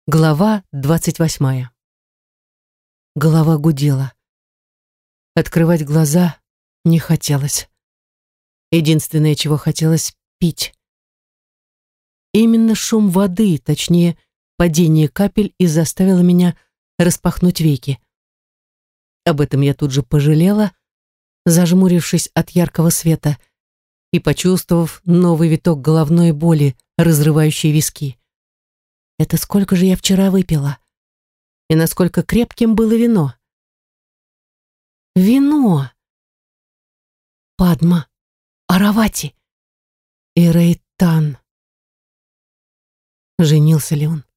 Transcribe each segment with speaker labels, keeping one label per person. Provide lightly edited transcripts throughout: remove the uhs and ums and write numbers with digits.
Speaker 1: Глава 28. Голова гудела. Открывать глаза не хотелось. Единственное, чего хотелось — пить. Именно шум воды, точнее, падение капель, и заставило меня распахнуть веки. Об этом я тут же пожалела, зажмурившись от яркого света и почувствовав новый виток головной боли, разрывающий виски. Это сколько же я вчера выпила? И насколько крепким было вино? Вино! Падма, Аравати и Рейтан. Женился ли он?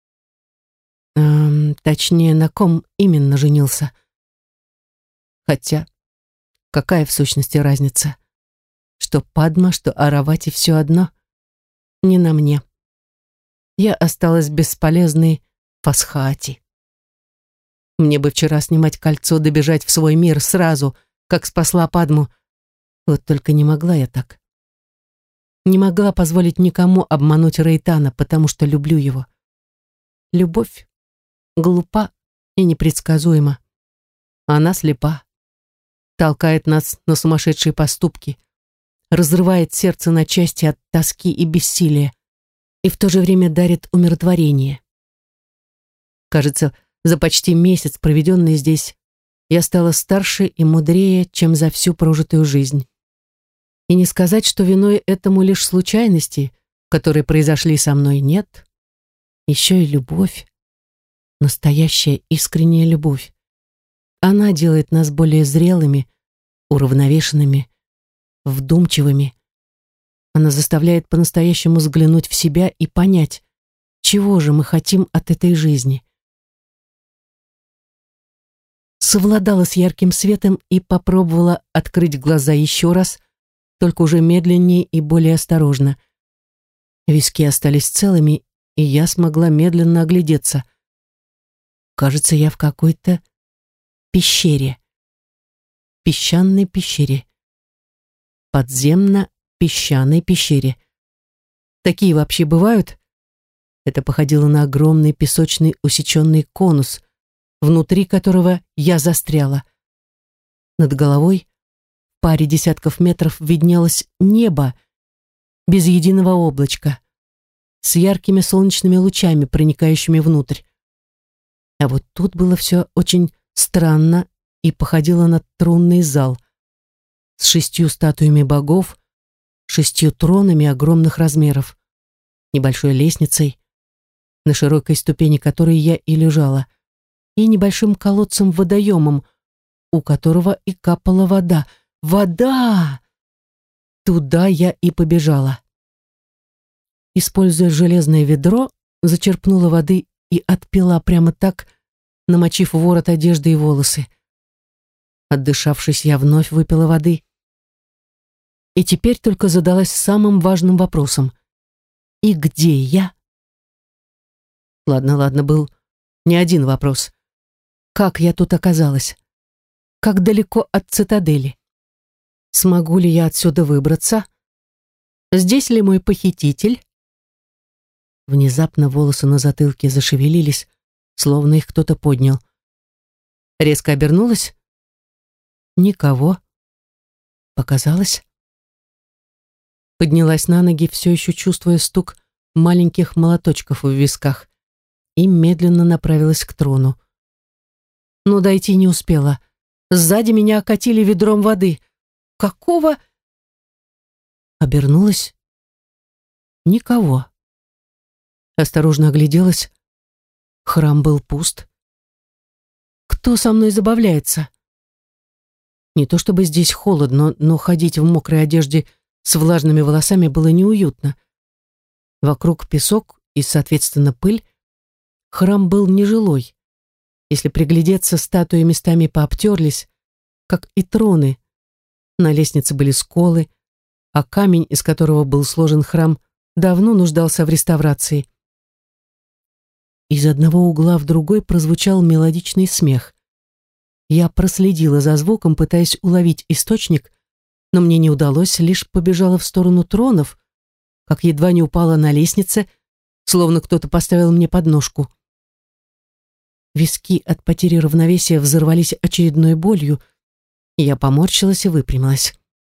Speaker 1: Точнее, на ком именно женился? Хотя, какая в сущности разница? Что Падма, что Аравати — все одно. Не на мне. Я осталась бесполезной Фасхаати. Мне бы вчера снимать кольцо, добежать в свой мир сразу, как спасла Падму. Вот только не могла я так. Не могла позволить никому обмануть Рейтана, потому что люблю его. Любовь глупа и непредсказуема. Она слепа, толкает нас на сумасшедшие поступки, разрывает сердце на части от тоски и бессилия, и в то же время дарит умиротворение. Кажется, за почти месяц, проведенный здесь, я стала старше и мудрее, чем за всю прожитую жизнь. И не сказать, что виной этому лишь случайности, которые произошли со мной, нет. Еще и любовь. Настоящая искренняя любовь. Она делает нас более зрелыми, уравновешенными, вдумчивыми. Она заставляет по-настоящему взглянуть в себя и понять, чего же мы хотим от этой жизни. Совладала с ярким светом и попробовала открыть глаза еще раз, только уже медленнее и более осторожно. Виски остались целыми, и я смогла медленно оглядеться. Кажется, я в какой-то пещере. Песчаной пещере. Подземно-песчаной пещере. Такие вообще бывают? Это походило на огромный песочный усеченный конус, внутри которого я застряла. Над головой, в паре десятков метров, виднелось небо без единого облачка, с яркими солнечными лучами, проникающими внутрь. А вот тут было все очень странно и походило на тронный зал с 6 статуями богов, 6 тронами огромных размеров, небольшой лестницей, на широкой ступени которой я и лежала, и небольшим колодцем-водоемом, у которого и капала вода. Вода! Туда я и побежала. Используя железное ведро, зачерпнула воды и отпила прямо так, намочив ворот одежды и волосы. Отдышавшись, я вновь выпила воды. И теперь только задалась самым важным вопросом. И где я? Ладно, был не один вопрос. Как я тут оказалась? Как далеко от цитадели? Смогу ли я отсюда выбраться? Здесь ли мой похититель? Внезапно волосы на затылке зашевелились, словно их кто-то поднял. Резко обернулась. Никого. Показалось. Поднялась на ноги, все еще чувствуя стук маленьких молоточков в висках, и медленно направилась к трону. Но дойти не успела. Сзади меня окатили ведром воды. Какого? Обернулась. Никого. Осторожно огляделась. Храм был пуст. Кто со мной забавляется? Не то чтобы здесь холодно, но ходить в мокрой одежде с влажными волосами было неуютно. Вокруг песок и, соответственно, пыль. Храм был нежилой. Если приглядеться, статуи местами пообтерлись, как и троны. На лестнице были сколы, а камень, из которого был сложен храм, давно нуждался в реставрации. Из одного угла в другой прозвучал мелодичный смех. Я проследила за звуком, пытаясь уловить источник, но мне не удалось, лишь побежала в сторону тронов, как едва не упала на лестнице, словно кто-то поставил мне подножку. Виски от потери равновесия взорвались очередной болью, и я поморщилась и выпрямилась.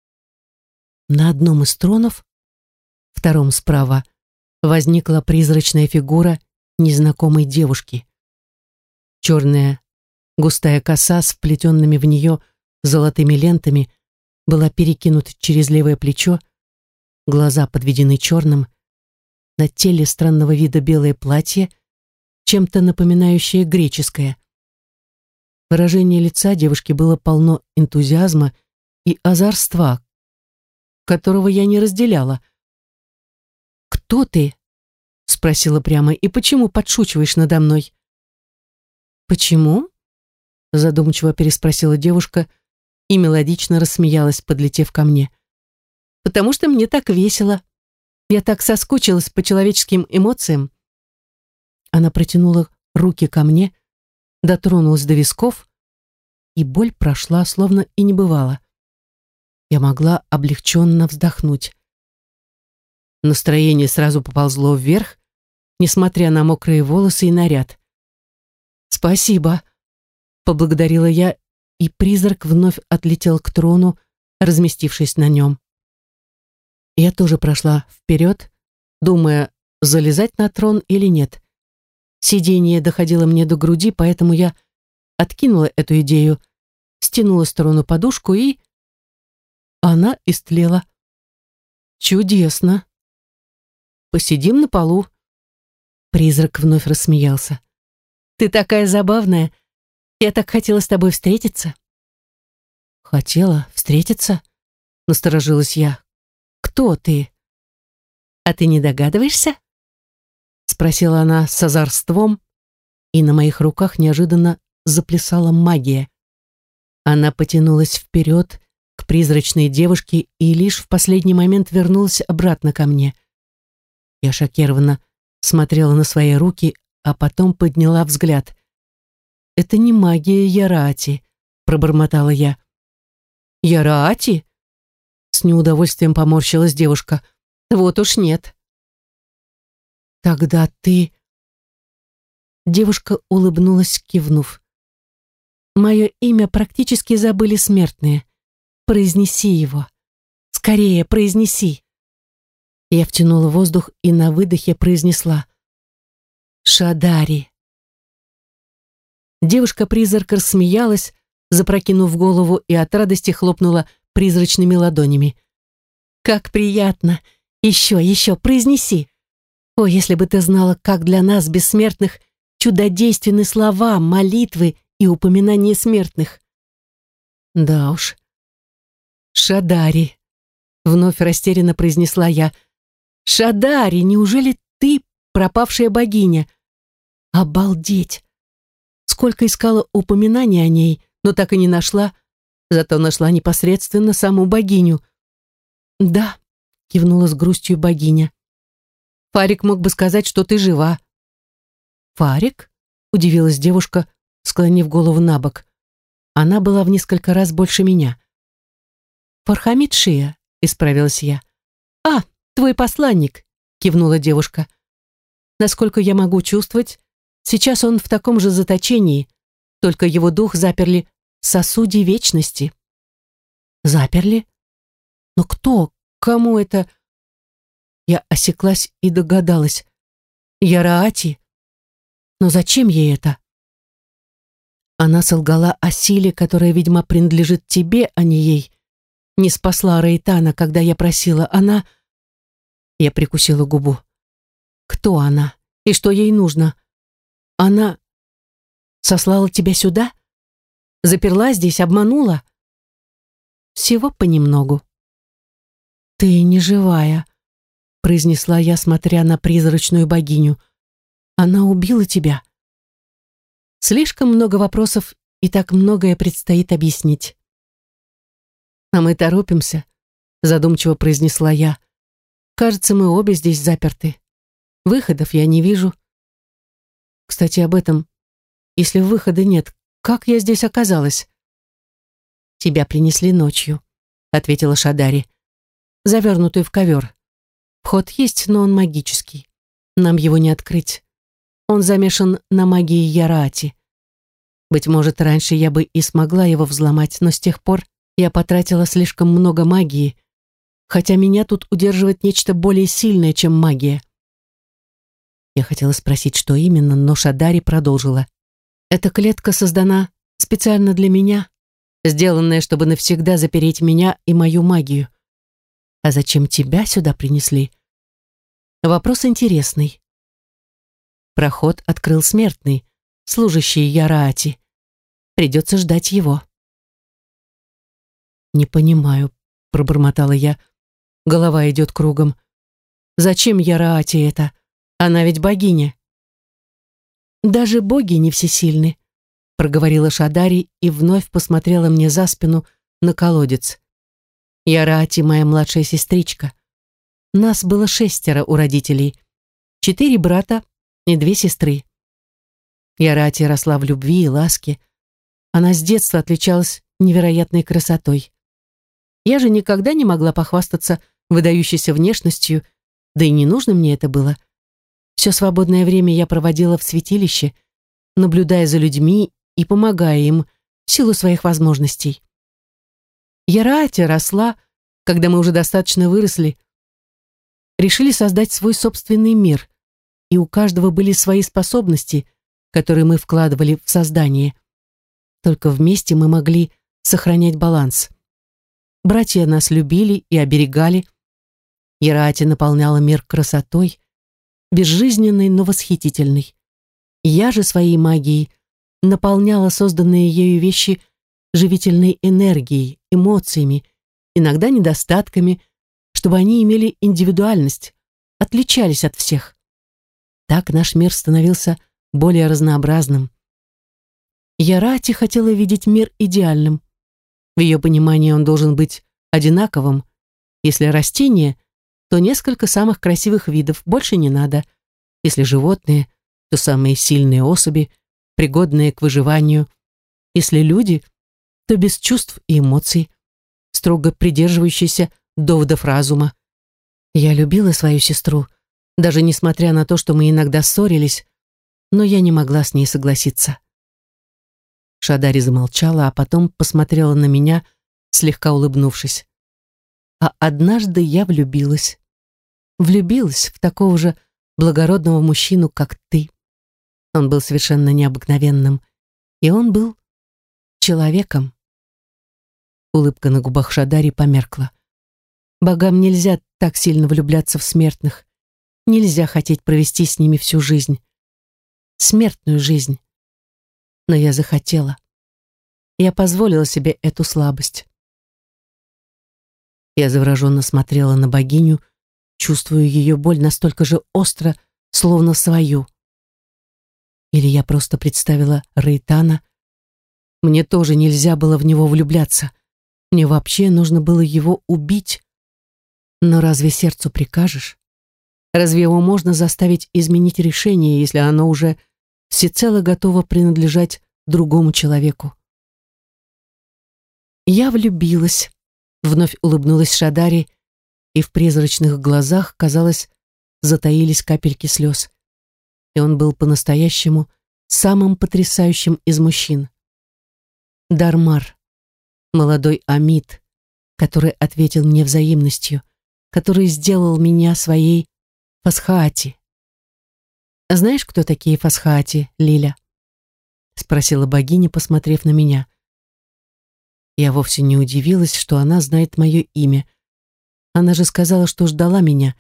Speaker 1: На одном из тронов, втором справа, возникла призрачная фигура незнакомой девушки. Черная густая коса с вплетенными в нее золотыми лентами была перекинута через левое плечо, глаза подведены черным, на теле странного вида белое платье, чем-то напоминающее греческое. Выражение лица девушки было полно энтузиазма и озорства, которого я не разделяла. «Кто ты?» — спросила прямо. «И почему подшучиваешь надо мной?» «Почему?» — задумчиво переспросила девушка и мелодично рассмеялась, подлетев ко мне. «Потому что мне так весело. Я так соскучилась по человеческим эмоциям». Она протянула руки ко мне, дотронулась до висков, и боль прошла, словно и не бывало. Я могла облегченно вздохнуть. Настроение сразу поползло вверх, несмотря на мокрые волосы и наряд. «Спасибо», — поблагодарила я, и призрак вновь отлетел к трону, разместившись на нем. Я тоже прошла вперед, думая, залезать на трон или нет. Сиденье доходило мне до груди, поэтому я откинула эту идею, стянула с трона подушку, и она истлела. «Чудесно! Посидим на полу». Призрак вновь рассмеялся. «Ты такая забавная. Я так хотела с тобой встретиться». «Хотела встретиться?» — насторожилась я. «Кто ты?» «А ты не догадываешься?» — спросила она с озорством, и на моих руках неожиданно заплясала магия. Она потянулась вперед к призрачной девушке и лишь в последний момент вернулась обратно ко мне. Я шокированно смотрела на свои руки, а потом подняла взгляд. «Это не магия Яраати», — пробормотала я. «Яраати?» — с неудовольствием поморщилась девушка. «Вот уж нет». «Тогда ты...» Девушка улыбнулась, кивнув. «Мое имя практически забыли смертные. Произнеси его. Скорее, произнеси». Я втянула воздух и на выдохе произнесла: «Шадари». Девушка-призрак рассмеялась, запрокинув голову, и от радости хлопнула призрачными ладонями. «Как приятно! Еще, еще, произнеси! О, если бы ты знала, как для нас, бессмертных, чудодейственны слова, молитвы и упоминания смертных!» «Да уж. Шадари!» — вновь растерянно произнесла я. «Шадари, неужели ты пропавшая богиня? Обалдеть! Сколько искала упоминаний о ней, но так и не нашла, зато нашла непосредственно саму богиню». «Да», — кивнула с грустью богиня. «Фарик мог бы сказать, что ты жива». «Фарик?» — удивилась девушка, склонив голову на бок. Она была в несколько раз больше меня. «Фархамид Шия», — исправилась я. «А, твой посланник», — кивнула девушка. «Насколько я могу чувствовать, сейчас он в таком же заточении, только его дух заперли в сосуде вечности». «Заперли? Но кто? Кому это?» Я осеклась и догадалась. «Яраати? Но зачем ей это?» Она солгала о силе, которая, видимо, принадлежит тебе, а не ей. Не спасла Рейтана, когда я просила. Она... Я прикусила губу. «Кто она? И что ей нужно? Она сослала тебя сюда? Заперла здесь, обманула?» «Всего понемногу». «Ты не живая», — произнесла я, смотря на призрачную богиню. «Она убила тебя». Слишком много вопросов, и так многое предстоит объяснить. «А мы торопимся», — задумчиво произнесла я. «Кажется, мы обе здесь заперты. Выходов я не вижу. Кстати, об этом. Если выхода нет, как я здесь оказалась?» «Тебя принесли ночью», — ответила Шадари, «завернутую в ковер. Вход есть, но он магический. Нам его не открыть. Он замешан на магии Яраати. Быть может, раньше я бы и смогла его взломать, но с тех пор я потратила слишком много магии, хотя меня тут удерживает нечто более сильное, чем магия. Я хотела спросить, что именно, но Шадари продолжила. Эта клетка создана специально для меня, сделанная, чтобы навсегда запереть меня и мою магию. А зачем тебя сюда принесли? Вопрос интересный. Проход открыл смертный, служащий Яраати. Придется ждать его. «Не понимаю», — пробормотала я. Голова идет кругом. «Зачем Яраати это? Она ведь богиня». «Даже боги не всесильны», — проговорила Шадари и вновь посмотрела мне за спину на колодец. «Яраати моя младшая сестричка. Нас было 6 у родителей, 4 брата и 2 сестры. Яраати росла в любви и ласке. Она с детства отличалась невероятной красотой. Я же никогда не могла похвастаться выдающейся внешностью, да и не нужно мне это было. Все свободное время я проводила в святилище, наблюдая за людьми и помогая им в силу своих возможностей. Яраати росла, когда мы уже достаточно выросли, решили создать свой собственный мир, и у каждого были свои способности, которые мы вкладывали в создание. Только вместе мы могли сохранять баланс. Братья нас любили и оберегали. Яраати наполняла мир красотой, безжизненной, но восхитительной. Я же своей магией наполняла созданные ею вещи живительной энергией, эмоциями, иногда недостатками, чтобы они имели индивидуальность, отличались от всех. Так наш мир становился более разнообразным. Яраати хотела видеть мир идеальным. В ее понимании он должен быть одинаковым. Если растения, то несколько самых красивых видов, больше не надо. Если животные, то самые сильные особи, пригодные к выживанию. Если люди, то без чувств и эмоций, строго придерживающиеся доводов разума. Я любила свою сестру, даже несмотря на то, что мы иногда ссорились, но я не могла с ней согласиться. Шадари замолчала, а потом посмотрела на меня, слегка улыбнувшись. А однажды я влюбилась. Влюбилась в такого же благородного мужчину, как ты. Он был совершенно необыкновенным, и он был человеком. Улыбка на губах Шадари померкла. Богам нельзя так сильно влюбляться в смертных. Нельзя хотеть провести с ними всю жизнь. Смертную жизнь. Но я захотела. Я позволила себе эту слабость. Я завороженно смотрела на богиню, чувствуя ее боль настолько же остро, словно свою. Или я просто представила Рейтана. Мне тоже нельзя было в него влюбляться. Мне вообще нужно было его убить. Но разве сердцу прикажешь? Разве его можно заставить изменить решение, если оно уже всецело готово принадлежать другому человеку? Я влюбилась, вновь улыбнулась Шадари, и в призрачных глазах, казалось, затаились капельки слез. И он был по-настоящему самым потрясающим из мужчин. Дармар, молодой Амид, который ответил мне взаимностью, который сделал меня своей Фасхаати. «Знаешь, кто такие Фасхаати, Лиля?» — спросила богиня, посмотрев на меня. Я вовсе не удивилась, что она знает мое имя. Она же сказала, что ждала меня.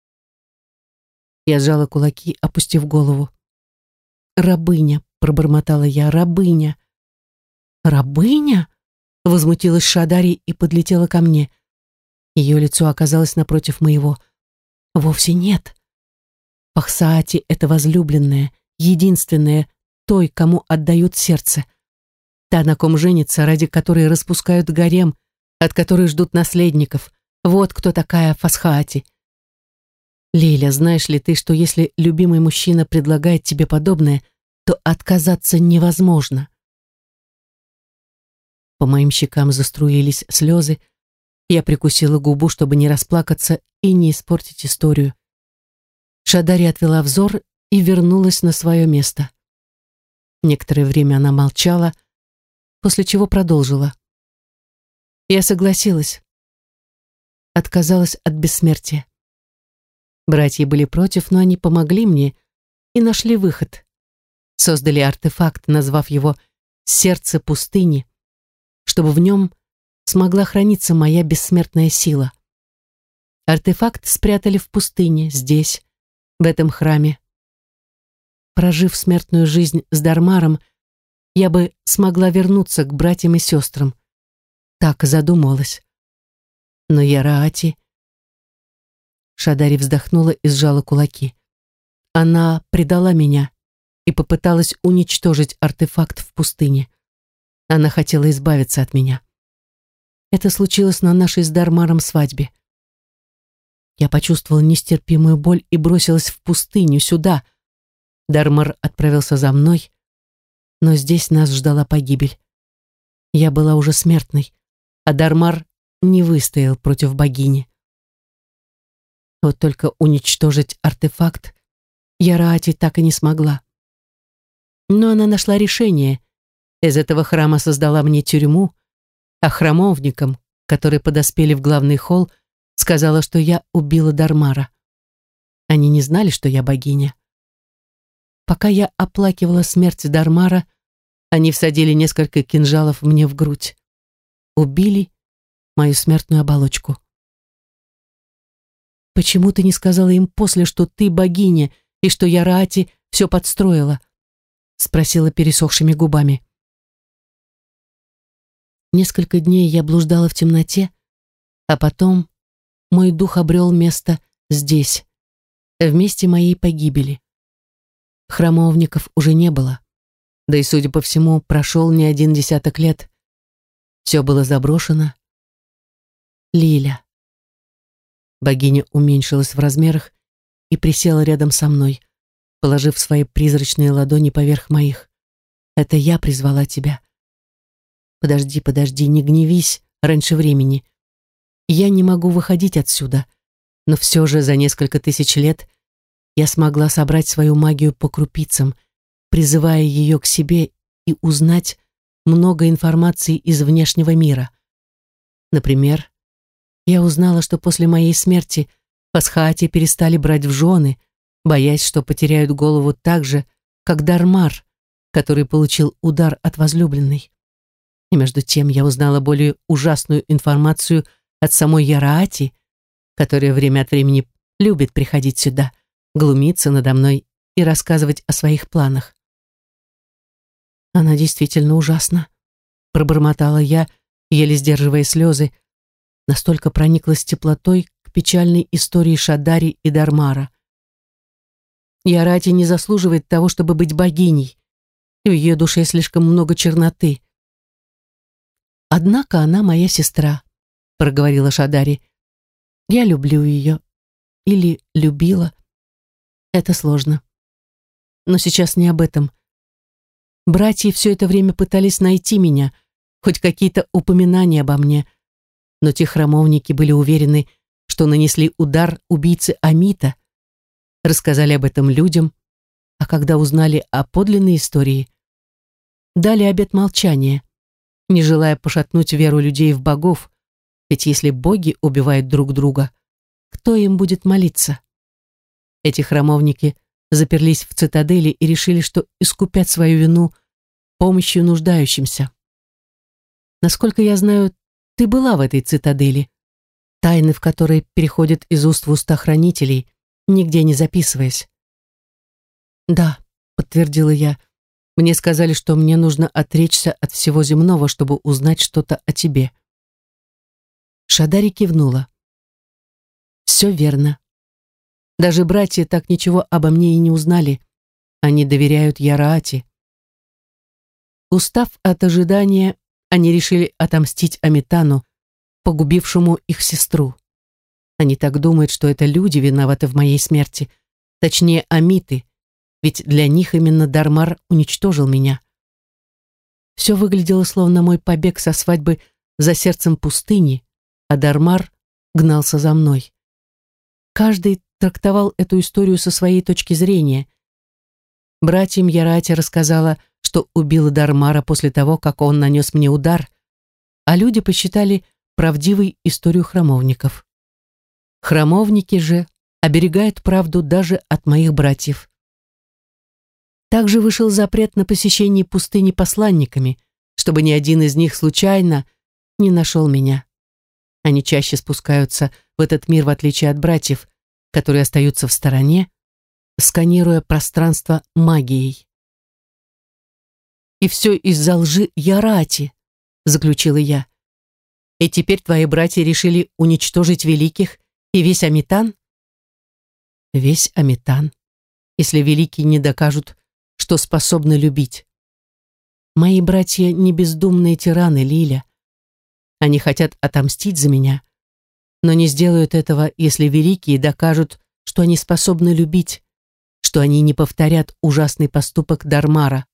Speaker 1: Я сжала кулаки, опустив голову. «Рабыня», — пробормотала я, — «рабыня». «Рабыня?» — возмутилась Шадари и подлетела ко мне. Ее лицо оказалось напротив моего. «Вовсе нет. Фасхаати — это возлюбленная, единственная, той, кому отдают сердце. Та, на ком женится, ради которой распускают гарем, от которой ждут наследников. Вот кто такая Фасхаати. Лиля, знаешь ли ты, что если любимый мужчина предлагает тебе подобное, то отказаться невозможно?» По моим щекам заструились слезы. Я прикусила губу, чтобы не расплакаться и не испортить историю. Шадари отвела взор и вернулась на свое место. Некоторое время она молчала, после чего продолжила. Я согласилась. Отказалась от бессмертия. Братья были против, но они помогли мне и нашли выход. Создали артефакт, назвав его «Сердце пустыни», чтобы в нем смогла храниться моя бессмертная сила. Артефакт спрятали в пустыне, здесь, в этом храме. Прожив смертную жизнь с Дармаром, я бы смогла вернуться к братьям и сестрам. Так задумывалась. Но Яраати... Шадари вздохнула и сжала кулаки. Она предала меня и попыталась уничтожить артефакт в пустыне. Она хотела избавиться от меня. Это случилось на нашей с Дармаром свадьбе. Я почувствовала нестерпимую боль и бросилась в пустыню, сюда. Дармар отправился за мной, но здесь нас ждала погибель. Я была уже смертной, а Дармар не выстоял против богини. Вот только уничтожить артефакт Яраати так и не смогла. Но она нашла решение. Из этого храма создала мне тюрьму, а храмовникам, которые подоспели в главный холл, сказала, что я убила Дармара. Они не знали, что я богиня. Пока я оплакивала смерть Дармара, они всадили несколько кинжалов мне в грудь. Убили мою смертную оболочку. «Почему ты не сказала им после, что ты богиня и что Яраати все подстроила?» спросила пересохшими губами. Несколько дней я блуждала в темноте, а потом мой дух обрел место здесь, в месте моей погибели. Храмовников уже не было, да и, судя по всему, прошел не один десяток лет. Все было заброшено. Лиля. Богиня уменьшилась в размерах и присела рядом со мной, положив свои призрачные ладони поверх моих. «Это я призвала тебя. Подожди, подожди, не гневись раньше времени. Я не могу выходить отсюда, но все же за несколько тысяч лет я смогла собрать свою магию по крупицам, призывая ее к себе и узнать много информации из внешнего мира. Например, я узнала, что после моей смерти Пасхаати перестали брать в жены, боясь, что потеряют голову так же, как Дармар, который получил удар от возлюбленной. И между тем я узнала более ужасную информацию от самой Яраати, которая время от времени любит приходить сюда, глумиться надо мной и рассказывать о своих планах. «Она действительно ужасна», — пробормотала я, еле сдерживая слезы, настолько прониклась теплотой к печальной истории Шадари и Дармара. Яраати не заслуживает того, чтобы быть богиней, и в ее душе слишком много черноты. «Однако она моя сестра», — проговорила Шадари. «Я люблю ее. Или любила. Это сложно. Но сейчас не об этом. Братья все это время пытались найти меня, хоть какие-то упоминания обо мне, но те храмовники были уверены, что нанесли удар убийце Амита, рассказали об этом людям, а когда узнали о подлинной истории, дали обет молчания, не желая пошатнуть веру людей в богов, ведь если боги убивают друг друга, кто им будет молиться? Эти храмовники заперлись в цитадели и решили, что искупят свою вину помощью нуждающимся. Насколько я знаю, ты была в этой цитадели, тайны в которой переходят из уст в уста хранителей, нигде не записываясь. «Да», — подтвердила я, — «мне сказали, что мне нужно отречься от всего земного, чтобы узнать что-то о тебе». Шадари кивнула. «Все верно. Даже братья так ничего обо мне и не узнали. Они доверяют Яраати». Устав от ожидания, они решили отомстить Амитану, погубившему их сестру. Они так думают, что это люди виноваты в моей смерти, точнее, Амиты, ведь для них именно Дармар уничтожил меня. Все выглядело словно мой побег со свадьбы за сердцем пустыни, а Дармар гнался за мной. Каждый трактовал эту историю со своей точки зрения. Братьям Яраати рассказала, что убила Дармара после того, как он нанес мне удар, а люди посчитали правдивой историю храмовников. Храмовники же оберегают правду даже от моих братьев. Также вышел запрет на посещение пустыни посланниками, чтобы ни один из них случайно не нашел меня. Они чаще спускаются в этот мир, в отличие от братьев, которые остаются в стороне, сканируя пространство магией. «И все из-за лжи Ярати», — заключила я. «И теперь твои братья решили уничтожить великих и весь Аметан?» «Весь Аметан, если великие не докажут, что способны любить. Мои братья не бездумные тираны, Лиля. Они хотят отомстить за меня, но не сделают этого, если великие докажут, что они способны любить, что они не повторят ужасный поступок Дармара».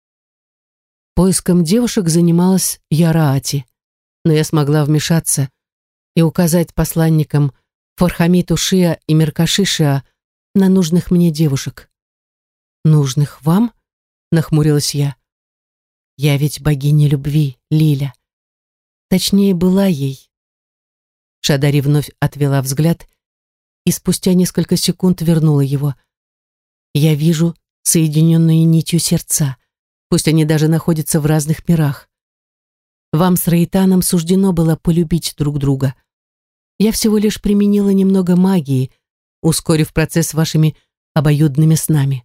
Speaker 1: Поиском девушек занималась Яраати, но я смогла вмешаться и указать посланникам Фархамиту Шиа и Меркаши Шиа на нужных мне девушек. «Нужных вам?» — нахмурилась я. «Я ведь богиня любви, Лиля. Точнее, была ей». Шадари вновь отвела взгляд и спустя несколько секунд вернула его. «Я вижу соединенные нитью сердца, пусть они даже находятся в разных мирах. Вам с Рейтаном суждено было полюбить друг друга. Я всего лишь применила немного магии, ускорив процесс вашими обоюдными снами».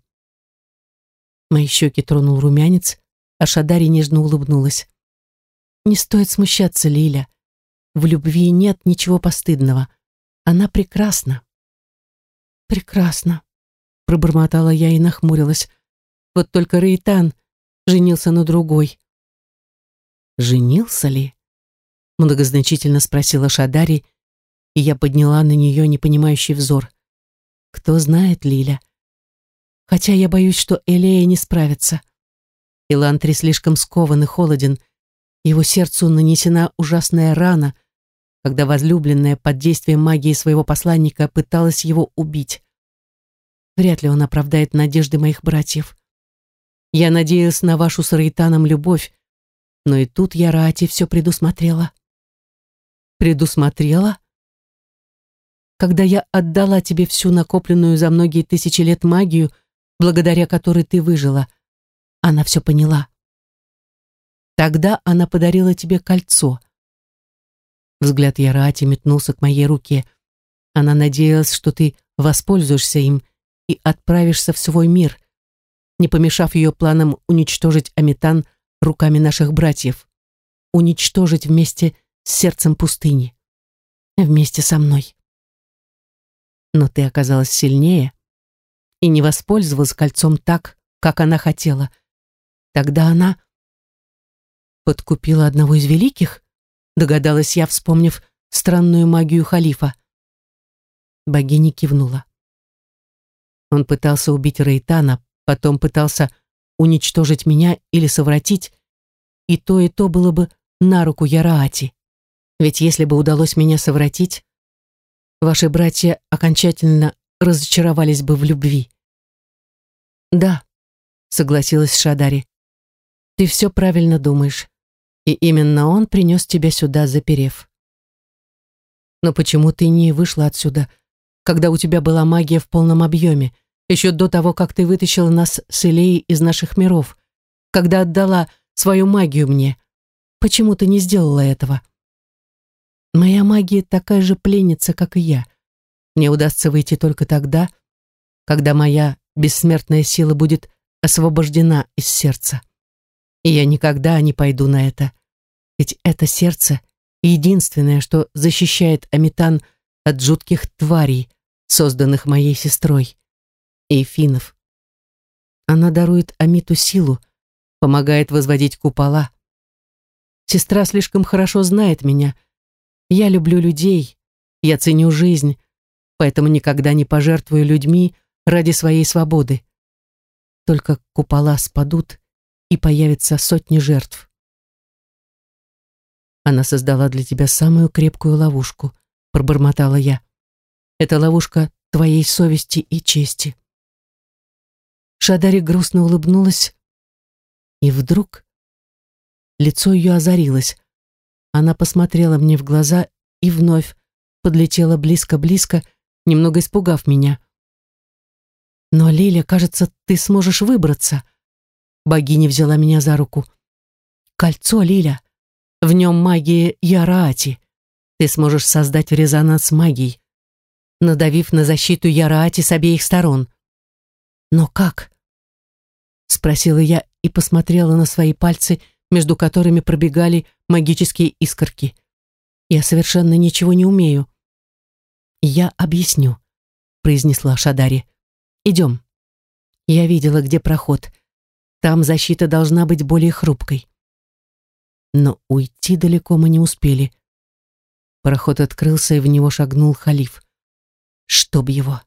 Speaker 1: Мои щеки тронул румянец, а Шадари нежно улыбнулась. «Не стоит смущаться, Лиля. В любви нет ничего постыдного. Она прекрасна». «Прекрасно», — пробормотала я и нахмурилась. «Вот только Рейтан женился на другой». «Женился ли?» — многозначительно спросила Шадари, и я подняла на нее непонимающий взор. «Кто знает, Лиля? Хотя я боюсь, что Элея не справится. Илантри слишком скован и холоден, его сердцу нанесена ужасная рана, когда возлюбленная под действием магии своего посланника пыталась его убить. Вряд ли он оправдает надежды моих братьев. Я надеялась на вашу с Рейтаном любовь, но и тут Ярати все предусмотрела». «Предусмотрела?» «Когда я отдала тебе всю накопленную за многие тысячи лет магию, благодаря которой ты выжила, она все поняла. Тогда она подарила тебе кольцо». Взгляд Ярати метнулся к моей руке. Она надеялась, что ты воспользуешься им и отправишься в свой мир, не помешав ее планам уничтожить Аметан руками наших братьев, уничтожить вместе с сердцем пустыни, вместе со мной. Но ты оказалась сильнее и не воспользовалась кольцом так, как она хотела. Тогда она подкупила одного из великих, догадалась я, вспомнив странную магию халифа. Богиня кивнула. Он пытался убить Рейтана, потом пытался уничтожить меня или совратить, и то было бы на руку Яраати. Ведь если бы удалось меня совратить, ваши братья окончательно разочаровались бы в любви. «Да», — согласилась Шадари, — «ты все правильно думаешь, и именно он принес тебя сюда, заперев. Но почему ты не вышла отсюда, когда у тебя была магия в полном объеме, еще до того, как ты вытащила нас с Элеей из наших миров, когда отдала свою магию мне? Почему ты не сделала этого?» «Моя магия такая же пленница, как и я. Мне удастся выйти только тогда, когда моя бессмертная сила будет освобождена из сердца. И я никогда не пойду на это, ведь это сердце единственное, что защищает Аметан от жутких тварей, созданных моей сестрой, Эйфинов. Она дарует Амиту силу, помогает возводить купола. Сестра слишком хорошо знает меня. Я люблю людей, я ценю жизнь, поэтому никогда не пожертвую людьми ради своей свободы. Только купола спадут, и появятся сотни жертв. Она создала для тебя самую крепкую ловушку, пробормотала я. Это ловушка твоей совести и чести. Шадари грустно улыбнулась, И вдруг лицо ее озарилось. Она посмотрела мне в глаза и вновь подлетела близко-близко, немного испугав меня. «Но, Лиля, кажется, ты сможешь выбраться». Богиня взяла меня за руку. «Кольцо, Лиля. В нем магия Яраати. Ты сможешь создать резонанс магией, надавив на защиту Яраати с обеих сторон». «Но как?» — спросила я и посмотрела на свои пальцы, между которыми пробегали магические искорки. «Я совершенно ничего не умею». «Я объясню», — произнесла Шадари. «Идем». Я видела, где проход. Там защита должна быть более хрупкой. Но уйти далеко мы не успели. Проход открылся, и в него шагнул халиф. Чтоб его!